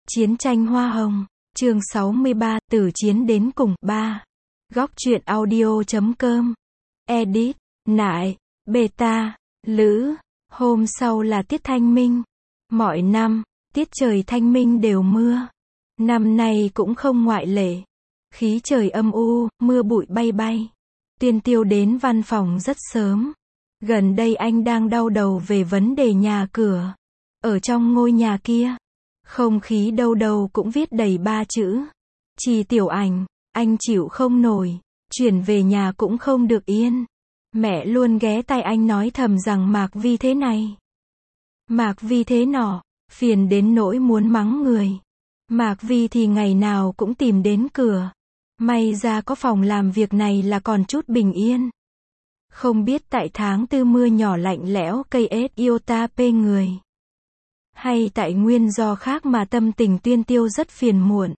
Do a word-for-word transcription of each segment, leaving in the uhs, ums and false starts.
Chiến tranh Hoa Hồng, chương sáu mươi ba, từ chiến đến cùng, ba. Góc truyện audio chấm com. Edit, Nại, Beta, Lữ. Hôm sau là tiết thanh minh. Mọi năm, tiết trời thanh minh đều mưa. Năm nay cũng không ngoại lệ. Khí trời âm u, mưa bụi bay bay. Tuyên Tiêu đến văn phòng rất sớm. Gần đây anh đang đau đầu về vấn đề nhà cửa. Ở trong ngôi nhà kia, không khí đâu đâu cũng viết đầy ba chữ. Trì Tiểu Ảnh, anh chịu không nổi. Chuyển về nhà cũng không được yên. Mẹ luôn ghé tai anh nói thầm rằng Mạc Vi thế này, Mạc Vi thế nọ, phiền đến nỗi muốn mắng người. Mạc Vi thì ngày nào cũng tìm đến cửa. May ra có phòng làm việc này là còn chút bình yên. Không biết tại tháng tư mưa nhỏ lạnh lẽo cây ết iota pê người, hay tại nguyên do khác mà tâm tình Tuyên Tiêu rất phiền muộn.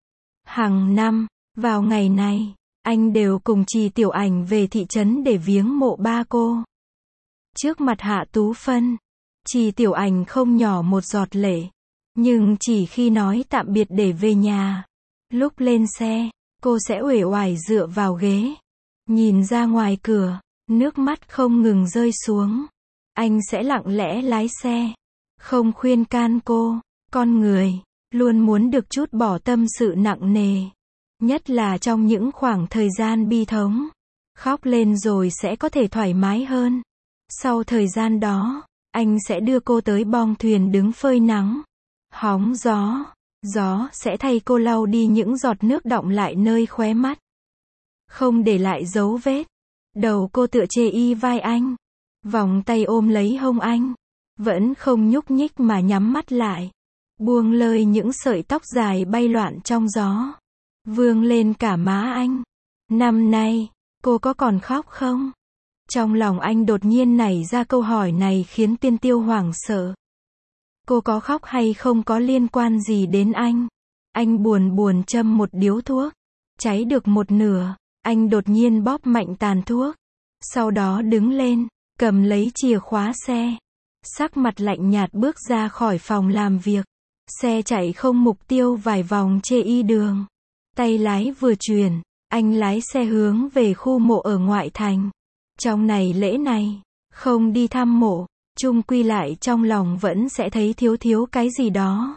Hàng năm, vào ngày này, anh đều cùng Trì Tiểu Ảnh về thị trấn để viếng mộ ba cô. Trước mặt Hạ Tú Phân, Trì Tiểu Ảnh không nhỏ một giọt lệ. Nhưng chỉ khi nói tạm biệt để về nhà, lúc lên xe, cô sẽ uể oải dựa vào ghế, nhìn ra ngoài cửa, nước mắt không ngừng rơi xuống. Anh sẽ lặng lẽ lái xe, không khuyên can cô. Con người luôn muốn được chút bỏ tâm sự nặng nề, nhất là trong những khoảng thời gian bi thống. Khóc lên rồi sẽ có thể thoải mái hơn. Sau thời gian đó, anh sẽ đưa cô tới bong thuyền đứng phơi nắng, hóng gió. Gió sẽ thay cô lau đi những giọt nước đọng lại nơi khóe mắt, không để lại dấu vết. Đầu cô tựa chê y vai anh, vòng tay ôm lấy hông anh, vẫn không nhúc nhích mà nhắm mắt lại, buông lơi những sợi tóc dài bay loạn trong gió, vương lên cả má anh. Năm nay, cô có còn khóc không? Trong lòng anh đột nhiên nảy ra câu hỏi này khiến Tuyên Tiêu hoảng sợ. Cô có khóc hay không có liên quan gì đến anh. Anh buồn buồn châm một điếu thuốc, cháy được một nửa, anh đột nhiên bóp mạnh tàn thuốc. Sau đó đứng lên, cầm lấy chìa khóa xe, sắc mặt lạnh nhạt bước ra khỏi phòng làm việc. Xe chạy không mục tiêu vài vòng chê y đường. Tay lái vừa chuyển, anh lái xe hướng về khu mộ ở ngoại thành. Trong này lễ này, không đi thăm mộ, chung quy lại trong lòng vẫn sẽ thấy thiếu thiếu cái gì đó.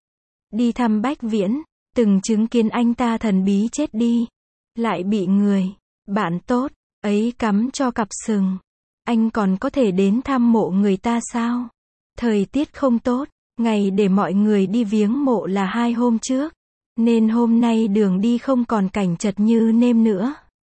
Đi thăm Bách Viễn, từng chứng kiến anh ta thần bí chết đi, lại bị người bạn tốt ấy cắm cho cặp sừng. Anh còn có thể đến thăm mộ người ta sao? Thời tiết không tốt, ngày để mọi người đi viếng mộ là hai hôm trước, nên hôm nay đường đi không còn cảnh chật như nêm nữa.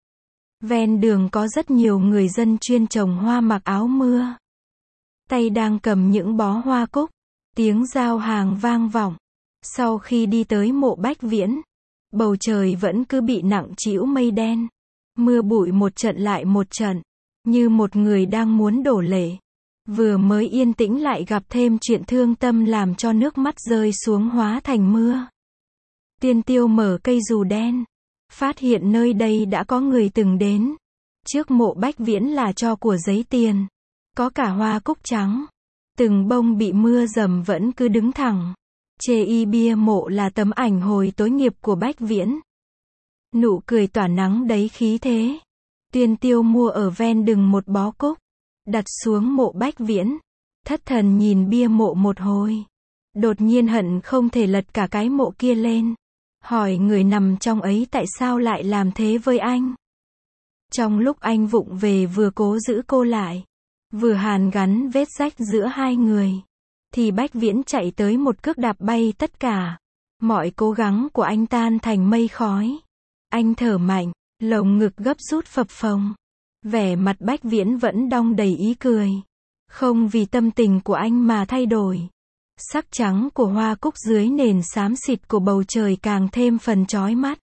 Ven đường có rất nhiều người dân chuyên trồng hoa mặc áo mưa, tay đang cầm những bó hoa cúc. Tiếng giao hàng vang vọng. Sau khi đi tới mộ Bách Viễn, bầu trời vẫn cứ bị nặng trĩu mây đen. Mưa bụi một trận lại một trận, như một người đang muốn đổ lệ. Vừa mới yên tĩnh lại gặp thêm chuyện thương tâm làm cho nước mắt rơi xuống hóa thành mưa. Tuyên Tiêu mở cây dù đen, phát hiện nơi đây đã có người từng đến. Trước mộ Bách Viễn là tro của giấy tiền, có cả hoa cúc trắng, từng bông bị mưa dầm vẫn cứ đứng thẳng. Chê y bia mộ là tấm ảnh hồi tối nghiệp của Bách Viễn. Nụ cười tỏa nắng đấy khí thế. Tuyên Tiêu mua ở ven đường một bó cúc, đặt xuống mộ Bách Viễn, thất thần nhìn bia mộ một hồi. Đột nhiên hận không thể lật cả cái mộ kia lên, hỏi người nằm trong ấy tại sao lại làm thế với anh. Trong lúc anh vụng về vừa cố giữ cô lại, vừa hàn gắn vết rách giữa hai người, thì Bách Viễn chạy tới một cước đạp bay tất cả. Mọi cố gắng của anh tan thành mây khói. Anh thở mạnh, lồng ngực gấp rút phập phồng. Vẻ mặt Bách Viễn vẫn đong đầy ý cười. Không vì tâm tình của anh mà thay đổi. Sắc trắng của hoa cúc dưới nền xám xịt của bầu trời càng thêm phần chói mắt.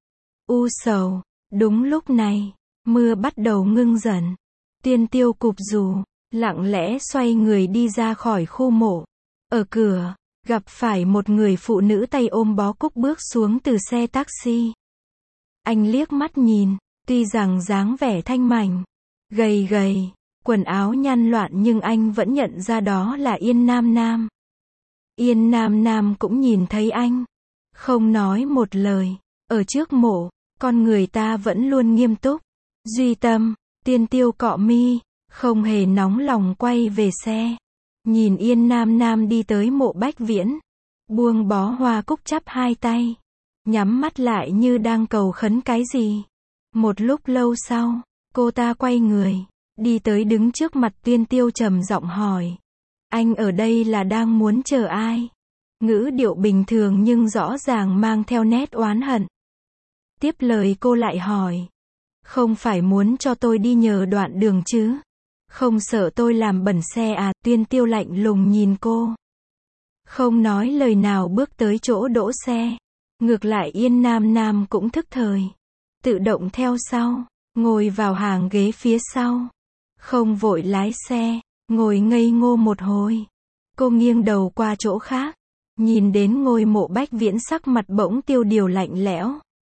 U sầu. Đúng lúc này, mưa bắt đầu ngưng dần. Tuyên Tiêu cụp dù, lặng lẽ xoay người đi ra khỏi khu mộ. Ở cửa, gặp phải một người phụ nữ tay ôm bó cúc bước xuống từ xe taxi. Anh liếc mắt nhìn, tuy rằng dáng vẻ thanh mảnh, gầy gầy, quần áo nhăn loạn nhưng anh vẫn nhận ra đó là Yên Nam Nam. Yên Nam Nam cũng nhìn thấy anh. Không nói một lời. Ở trước mộ, con người ta vẫn luôn nghiêm túc. Duy Tâm, Tiên Tiêu cọ mi, không hề nóng lòng quay về xe. Nhìn Yên Nam Nam đi tới mộ Bách Viễn. Buông bó hoa cúc chắp hai tay. Nhắm mắt lại như đang cầu khấn cái gì. Một lúc lâu sau, cô ta quay người. Đi tới đứng trước mặt Tiên Tiêu trầm giọng hỏi. Anh ở đây là đang muốn chờ ai? Ngữ điệu bình thường nhưng rõ ràng mang theo nét oán hận. Tiếp lời cô lại hỏi. Không phải muốn cho tôi đi nhờ đoạn đường chứ? Không sợ tôi làm bẩn xe à? Tiên Tiêu lạnh lùng nhìn cô. Không nói lời nào bước tới chỗ đỗ xe. Ngược lại Yên Nam Nam cũng thức thời. Tự động theo sau. Ngồi vào hàng ghế phía sau. Không vội lái xe. Ngồi ngây ngô một hồi. Cô nghiêng đầu qua chỗ khác. Nhìn đến ngôi mộ Bách Viễn sắc mặt bỗng tiêu điều lạnh lẽo.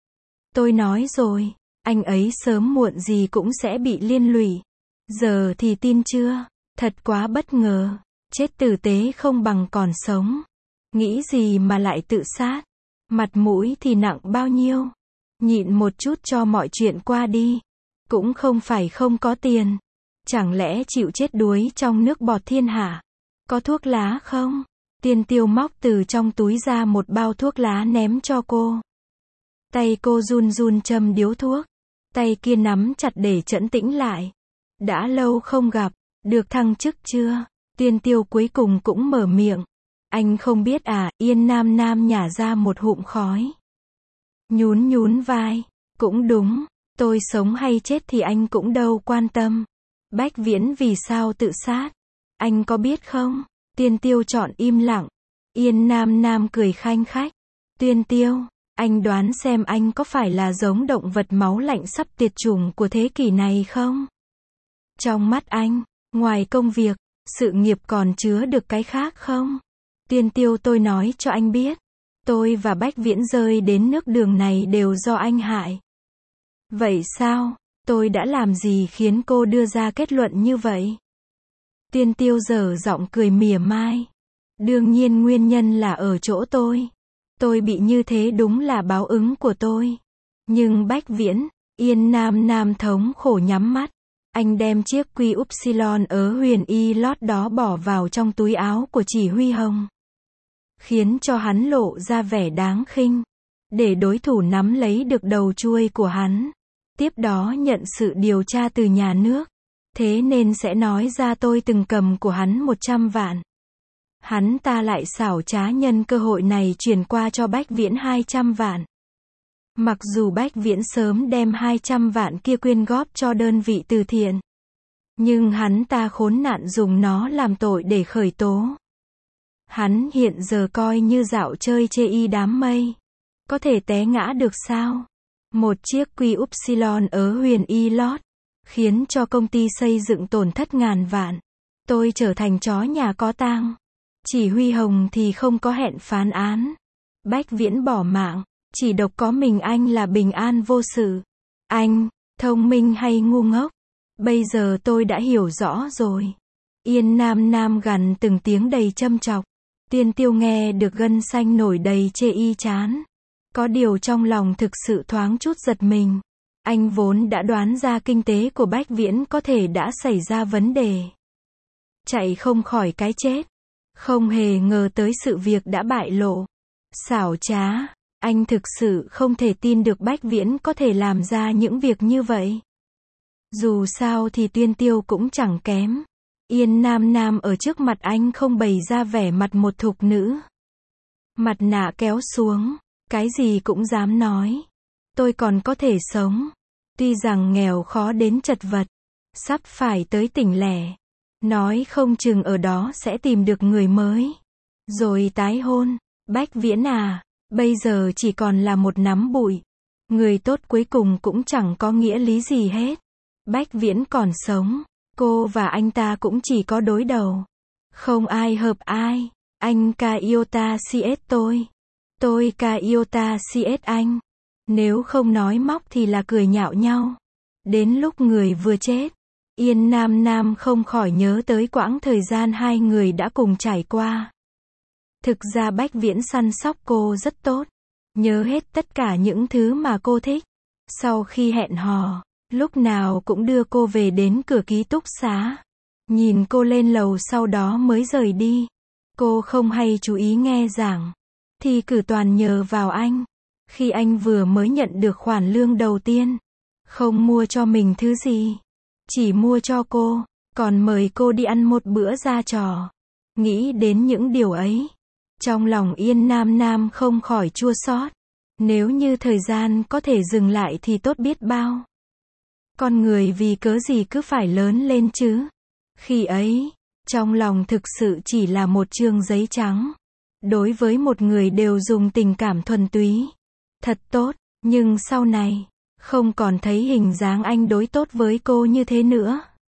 Tôi nói rồi. Anh ấy sớm muộn gì cũng sẽ bị liên lụy. Giờ thì tin chưa? Thật quá bất ngờ. Chết tử tế không bằng còn sống. Nghĩ gì mà lại tự sát? Mặt mũi thì nặng bao nhiêu? Nhịn một chút cho mọi chuyện qua đi. Cũng không phải không có tiền. Chẳng lẽ chịu chết đuối trong nước bọt thiên hạ? Có thuốc lá không? Tiên Tiêu móc từ trong túi ra một bao thuốc lá ném cho cô. Tay cô run run châm điếu thuốc. Tay kia nắm chặt để trấn tĩnh lại. Đã lâu không gặp, được thăng chức chưa? Tiên Tiêu cuối cùng cũng mở miệng. Anh không biết à? Yên Nam Nam nhả ra một hụm khói. Nhún nhún vai. Cũng đúng, tôi sống hay chết thì anh cũng đâu quan tâm. Bách Viễn vì sao tự sát? Anh có biết không? Tiên Tiêu chọn im lặng. Yên Nam Nam cười khanh khách. Tiên Tiêu, anh đoán xem anh có phải là giống động vật máu lạnh sắp tuyệt chủng của thế kỷ này không? Trong mắt anh, ngoài công việc, sự nghiệp còn chứa được cái khác không? Tiên Tiêu, tôi nói cho anh biết. Tôi và Bách Viễn rơi đến nước đường này đều do anh hại. Vậy sao? Tôi đã làm gì khiến cô đưa ra kết luận như vậy? Tiên Tiêu dở giọng cười mỉa mai. Đương nhiên nguyên nhân là ở chỗ tôi. Tôi bị như thế đúng là báo ứng của tôi. Nhưng Bách Viễn, Yên Nam Nam thống khổ nhắm mắt. Anh đem chiếc quy upsilon ở huyền y lót đó bỏ vào trong túi áo của Chỉ Huy Hồng. Khiến cho hắn lộ ra vẻ đáng khinh. Để đối thủ nắm lấy được đầu chuôi của hắn. Tiếp đó nhận sự điều tra từ nhà nước. Thế nên sẽ nói ra tôi từng cầm của hắn một trăm vạn. Hắn ta lại xảo trá nhân cơ hội này chuyển qua cho Bách Viễn hai trăm vạn. Mặc dù Bách Viễn sớm đem hai trăm vạn kia quyên góp cho đơn vị từ thiện. Nhưng hắn ta khốn nạn dùng nó làm tội để khởi tố. Hắn hiện giờ coi như dạo chơi chê y đám mây. Có thể té ngã được sao? Một chiếc quy upsilon ở huyền y lót. Khiến cho công ty xây dựng tổn thất ngàn vạn. Tôi trở thành chó nhà có tang. Chỉ Huy Hồng thì không có hẹn phán án. Bách Viễn bỏ mạng. Chỉ độc có mình anh là bình an vô sự. Anh, thông minh hay ngu ngốc? Bây giờ tôi đã hiểu rõ rồi. Yên Nam Nam gằn từng tiếng đầy châm chọc. Tiên Tiêu nghe được gân xanh nổi đầy chê y chán. Có điều trong lòng thực sự thoáng chút giật mình. Anh vốn đã đoán ra kinh tế của Bách Viễn có thể đã xảy ra vấn đề. Chạy không khỏi cái chết. Không hề ngờ tới sự việc đã bại lộ. Xảo trá. Anh thực sự không thể tin được Bách Viễn có thể làm ra những việc như vậy. Dù sao thì Tiên Tiêu cũng chẳng kém. Yên Nam Nam ở trước mặt anh không bày ra vẻ mặt một thục nữ. Mặt nạ kéo xuống. Cái gì cũng dám nói. Tôi còn có thể sống. Tuy rằng nghèo khó đến chật vật. Sắp phải tới tỉnh lẻ. Nói không chừng ở đó sẽ tìm được người mới. Rồi tái hôn. Bách Viễn à, bây giờ chỉ còn là một nắm bụi. Người tốt cuối cùng cũng chẳng có nghĩa lý gì hết. Bách Viễn còn sống. Cô và anh ta cũng chỉ có đối đầu. Không ai hợp ai. Anh ca iota cs tôi. Tôi ca iota cs anh. Nếu không nói móc thì là cười nhạo nhau. Đến lúc người vừa chết. Yên Nam Nam không khỏi nhớ tới quãng thời gian hai người đã cùng trải qua. Thực ra Bách Viễn săn sóc cô rất tốt. Nhớ hết tất cả những thứ mà cô thích. Sau khi hẹn hò, lúc nào cũng đưa cô về đến cửa ký túc xá. Nhìn cô lên lầu sau đó mới rời đi. Cô không hay chú ý nghe giảng. Thi cử toàn nhờ vào anh. Khi anh vừa mới nhận được khoản lương đầu tiên, không mua cho mình thứ gì, chỉ mua cho cô, còn mời cô đi ăn một bữa ra trò. Nghĩ đến những điều ấy, trong lòng Yên Nam Nam không khỏi chua xót. Nếu như thời gian có thể dừng lại thì tốt biết bao. Con người vì cớ gì cứ phải lớn lên chứ? Khi ấy, trong lòng thực sự chỉ là một chương giấy trắng. Đối với một người đều dùng tình cảm thuần túy. Thật tốt, nhưng sau này, không còn thấy hình dáng anh đối tốt với cô như thế nữa.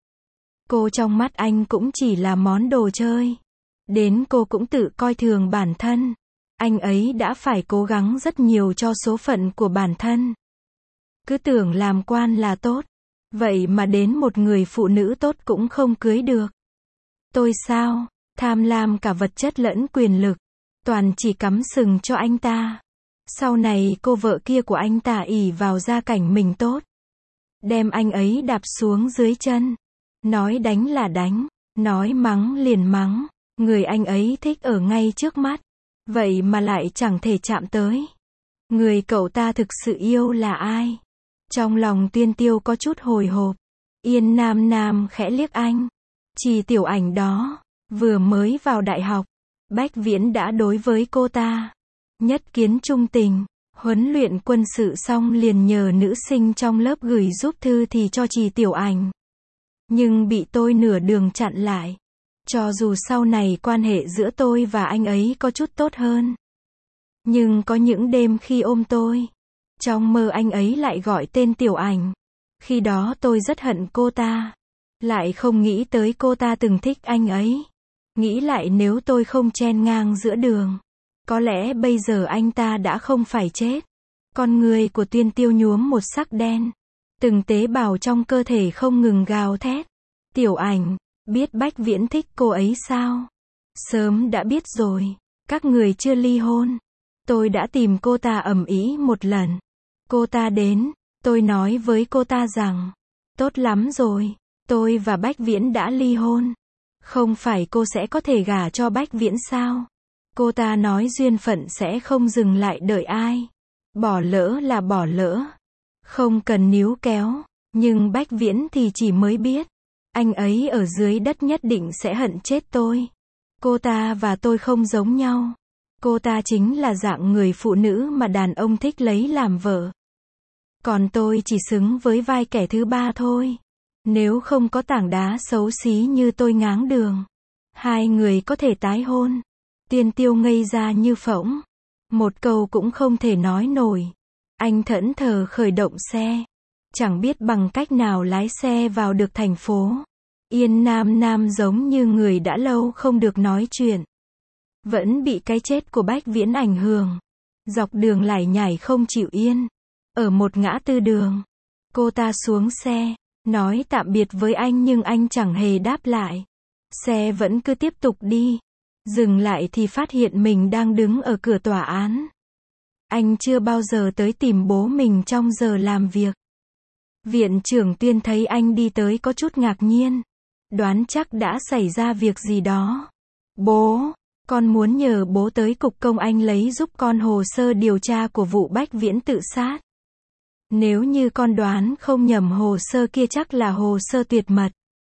Cô trong mắt anh cũng chỉ là món đồ chơi. Đến cô cũng tự coi thường bản thân. Anh ấy đã phải cố gắng rất nhiều cho số phận của bản thân. Cứ tưởng làm quan là tốt. Vậy mà đến một người phụ nữ tốt cũng không cưới được. Tôi sao? Tham lam cả vật chất lẫn quyền lực. Toàn chỉ cắm sừng cho anh ta. Sau này cô vợ kia của anh ta ỷ vào gia cảnh mình tốt. Đem anh ấy đạp xuống dưới chân. Nói đánh là đánh. Nói mắng liền mắng. Người anh ấy thích ở ngay trước mắt. Vậy mà lại chẳng thể chạm tới. Người cậu ta thực sự yêu là ai? Trong lòng Tuyên Tiêu có chút hồi hộp. Yên Nam Nam khẽ liếc anh. Chỉ Tiểu Ảnh đó. Vừa mới vào đại học. Bách Viễn đã đối với cô ta. Nhất kiến trung tình. Huấn luyện quân sự xong liền nhờ nữ sinh trong lớp gửi giúp thư thì cho Chỉ Tiểu Ảnh. Nhưng bị tôi nửa đường chặn lại. Cho dù sau này quan hệ giữa tôi và anh ấy có chút tốt hơn. Nhưng có những đêm khi ôm tôi. Trong mơ anh ấy lại gọi tên Tiểu Ảnh. Khi đó tôi rất hận cô ta. Lại không nghĩ tới cô ta từng thích anh ấy. Nghĩ lại nếu tôi không chen ngang giữa đường. Có lẽ bây giờ anh ta đã không phải chết. Con người của Tuyên Tiêu nhuốm một sắc đen. Từng tế bào trong cơ thể không ngừng gào thét. Tiểu Ảnh, biết Bách Viễn thích cô ấy sao? Sớm đã biết rồi. Các người chưa ly hôn. Tôi đã tìm cô ta ầm ĩ một lần. Cô ta đến. Tôi nói với cô ta rằng. Tốt lắm rồi. Tôi và Bách Viễn đã ly hôn. Không phải cô sẽ có thể gả cho Bách Viễn sao? Cô ta nói duyên phận sẽ không dừng lại đợi ai. Bỏ lỡ là bỏ lỡ. Không cần níu kéo. Nhưng Bách Viễn thì chỉ mới biết. Anh ấy ở dưới đất nhất định sẽ hận chết tôi. Cô ta và tôi không giống nhau. Cô ta chính là dạng người phụ nữ mà đàn ông thích lấy làm vợ. Còn tôi chỉ xứng với vai kẻ thứ ba thôi. Nếu không có tảng đá xấu xí như tôi ngáng đường, hai người có thể tái hôn. Tuyên Tiêu ngây ra như phỗng. Một câu cũng không thể nói nổi. Anh thẫn thờ khởi động xe. Chẳng biết bằng cách nào lái xe vào được thành phố. Yên Nam Nam giống như người đã lâu không được nói chuyện. Vẫn bị cái chết của Bách Viễn ảnh hưởng. Dọc đường lải nhải không chịu yên. Ở một ngã tư đường, cô ta xuống xe, nói tạm biệt với anh nhưng anh chẳng hề đáp lại. Xe vẫn cứ tiếp tục đi. Dừng lại thì phát hiện mình đang đứng ở cửa tòa án. Anh chưa bao giờ tới tìm bố mình trong giờ làm việc. Viện trưởng Tuyên thấy anh đi tới có chút ngạc nhiên. Đoán chắc đã xảy ra việc gì đó. Bố, con muốn nhờ bố tới cục công anh lấy giúp con hồ sơ điều tra của vụ Bách Viễn tự sát. Nếu như con đoán không nhầm hồ sơ kia chắc là hồ sơ tuyệt mật.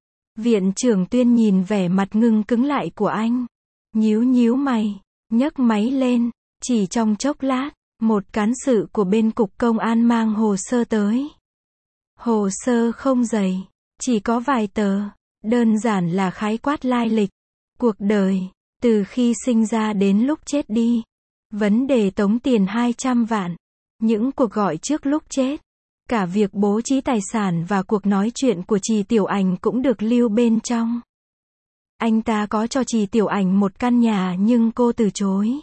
Viện trưởng Tuyên nhìn vẻ mặt ngưng cứng lại của anh. Nhíu nhíu mày, nhấc máy lên, chỉ trong chốc lát, một cán sự của bên cục công an mang hồ sơ tới. Hồ sơ không dày, chỉ có vài tờ, đơn giản là khái quát lai lịch, cuộc đời, từ khi sinh ra đến lúc chết đi. Vấn đề tống tiền hai trăm vạn, những cuộc gọi trước lúc chết, cả việc bố trí tài sản và cuộc nói chuyện của Trì Tiểu Ảnh cũng được lưu bên trong. Anh ta có cho Trì Tiểu Ảnh một căn nhà nhưng cô từ chối.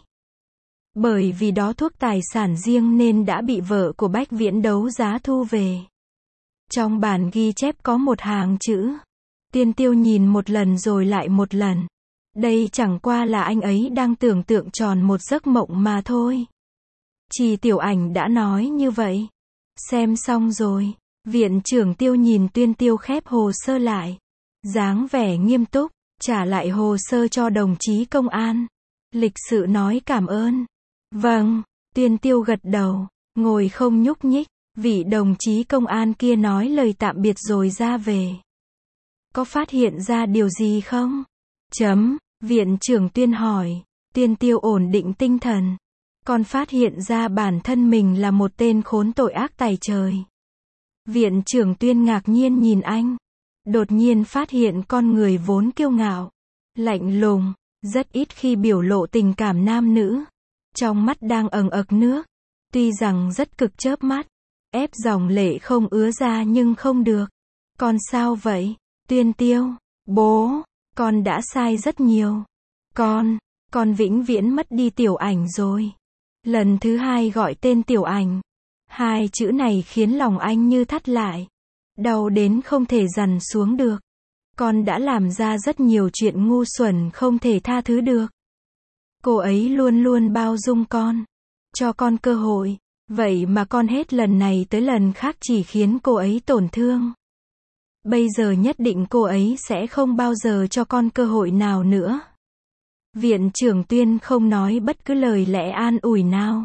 Bởi vì đó thuốc tài sản riêng nên đã bị vợ của Bách Viễn đấu giá thu về. Trong bản ghi chép có một hàng chữ. Tuyên Tiêu nhìn một lần rồi lại một lần. Đây chẳng qua là anh ấy đang tưởng tượng tròn một giấc mộng mà thôi. Trì Tiểu Ảnh đã nói như vậy. Xem xong rồi. Viện trưởng Tiêu nhìn Tuyên Tiêu khép hồ sơ lại. Dáng vẻ nghiêm túc, trả lại hồ sơ cho đồng chí công an. Lịch sự nói cảm ơn. Vâng, Tuyên Tiêu gật đầu, ngồi không nhúc nhích. Vị đồng chí công an kia nói lời tạm biệt rồi ra về. Có phát hiện ra điều gì không? Chấm, viện trưởng Tuyên hỏi. Tuyên Tiêu ổn định tinh thần. Con phát hiện ra bản thân mình là một tên khốn tội ác tày trời. Viện trưởng Tuyên ngạc nhiên nhìn anh. Đột nhiên phát hiện con người vốn kiêu ngạo, lạnh lùng, rất ít khi biểu lộ tình cảm nam nữ. Trong mắt đang ẩn ực nước. Tuy rằng rất cực chớp mắt, ép dòng lệ không ứa ra nhưng không được. Con sao vậy? Tuyên Tiêu, bố, con đã sai rất nhiều. Con, con vĩnh viễn mất đi Tiểu Ảnh rồi. Lần thứ hai gọi tên Tiểu Ảnh. Hai chữ này khiến lòng anh như thắt lại. Đau đến không thể dằn xuống được. Con đã làm ra rất nhiều chuyện ngu xuẩn không thể tha thứ được. Cô ấy luôn luôn bao dung con, cho con cơ hội. Vậy mà con hết lần này tới lần khác chỉ khiến cô ấy tổn thương. Bây giờ nhất định cô ấy sẽ không bao giờ cho con cơ hội nào nữa. Viện trưởng Tuyên không nói bất cứ lời lẽ an ủi nào.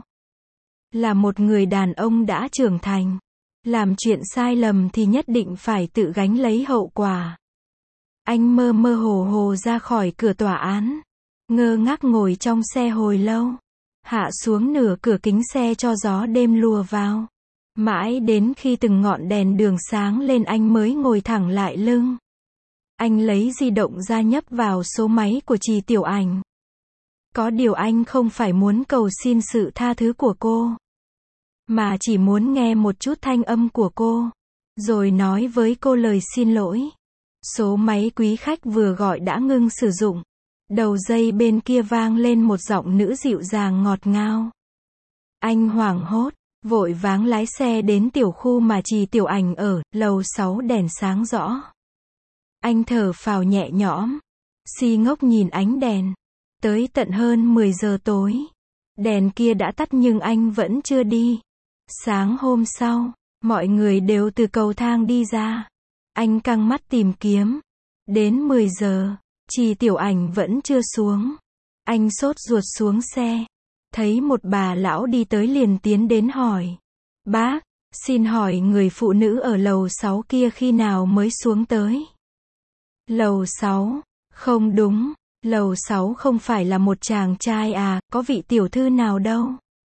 Là một người đàn ông đã trưởng thành. Làm chuyện sai lầm thì nhất định phải tự gánh lấy hậu quả. Anh mơ mơ hồ hồ ra khỏi cửa tòa án. Ngơ ngác ngồi trong xe hồi lâu. Hạ xuống nửa cửa kính xe cho gió đêm lùa vào. Mãi đến khi từng ngọn đèn đường sáng lên anh mới ngồi thẳng lại lưng. Anh lấy di động ra nhấp vào số máy của Trì Tiểu Ảnh. Có điều anh không phải muốn cầu xin sự tha thứ của cô, mà chỉ muốn nghe một chút thanh âm của cô, rồi nói với cô lời xin lỗi. Số máy quý khách vừa gọi đã ngưng sử dụng. Đầu dây bên kia vang lên một giọng nữ dịu dàng ngọt ngào. Anh hoảng hốt, vội vàng lái xe đến tiểu khu mà Trì Tiểu Ảnh ở, lầu sáu đèn sáng rõ. Anh thở phào nhẹ nhõm, si ngốc nhìn ánh đèn. Tới tận hơn mười giờ tối, đèn kia đã tắt nhưng anh vẫn chưa đi. Sáng hôm sau, mọi người đều từ cầu thang đi ra. Anh căng mắt tìm kiếm. Đến mười giờ, Trì Tiểu Ảnh vẫn chưa xuống. Anh sốt ruột xuống xe. Thấy một bà lão đi tới liền tiến đến hỏi. Bác, xin hỏi người phụ nữ ở lầu sáu kia khi nào mới xuống tới? Lầu sáu? Không đúng. Lầu sáu không phải là một chàng trai à, có vị tiểu thư nào đâu.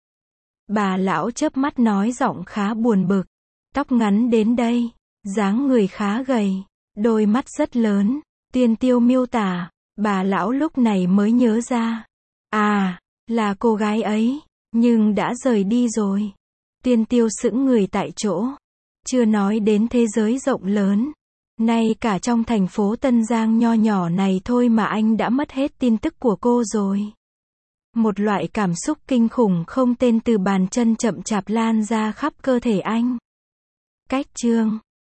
Bà lão chớp mắt nói giọng khá buồn bực. Tóc ngắn đến đây, dáng người khá gầy, đôi mắt rất lớn. Tuyên Tiêu miêu tả, bà lão lúc này mới nhớ ra. À, là cô gái ấy, nhưng đã rời đi rồi. Tuyên Tiêu sững người tại chỗ. Chưa nói đến thế giới rộng lớn. Nay cả trong thành phố Tân Giang nho nhỏ này thôi mà anh đã mất hết tin tức của cô rồi. Một loại cảm xúc kinh khủng không tên từ bàn chân chậm chạp lan ra khắp cơ thể anh. Cách chương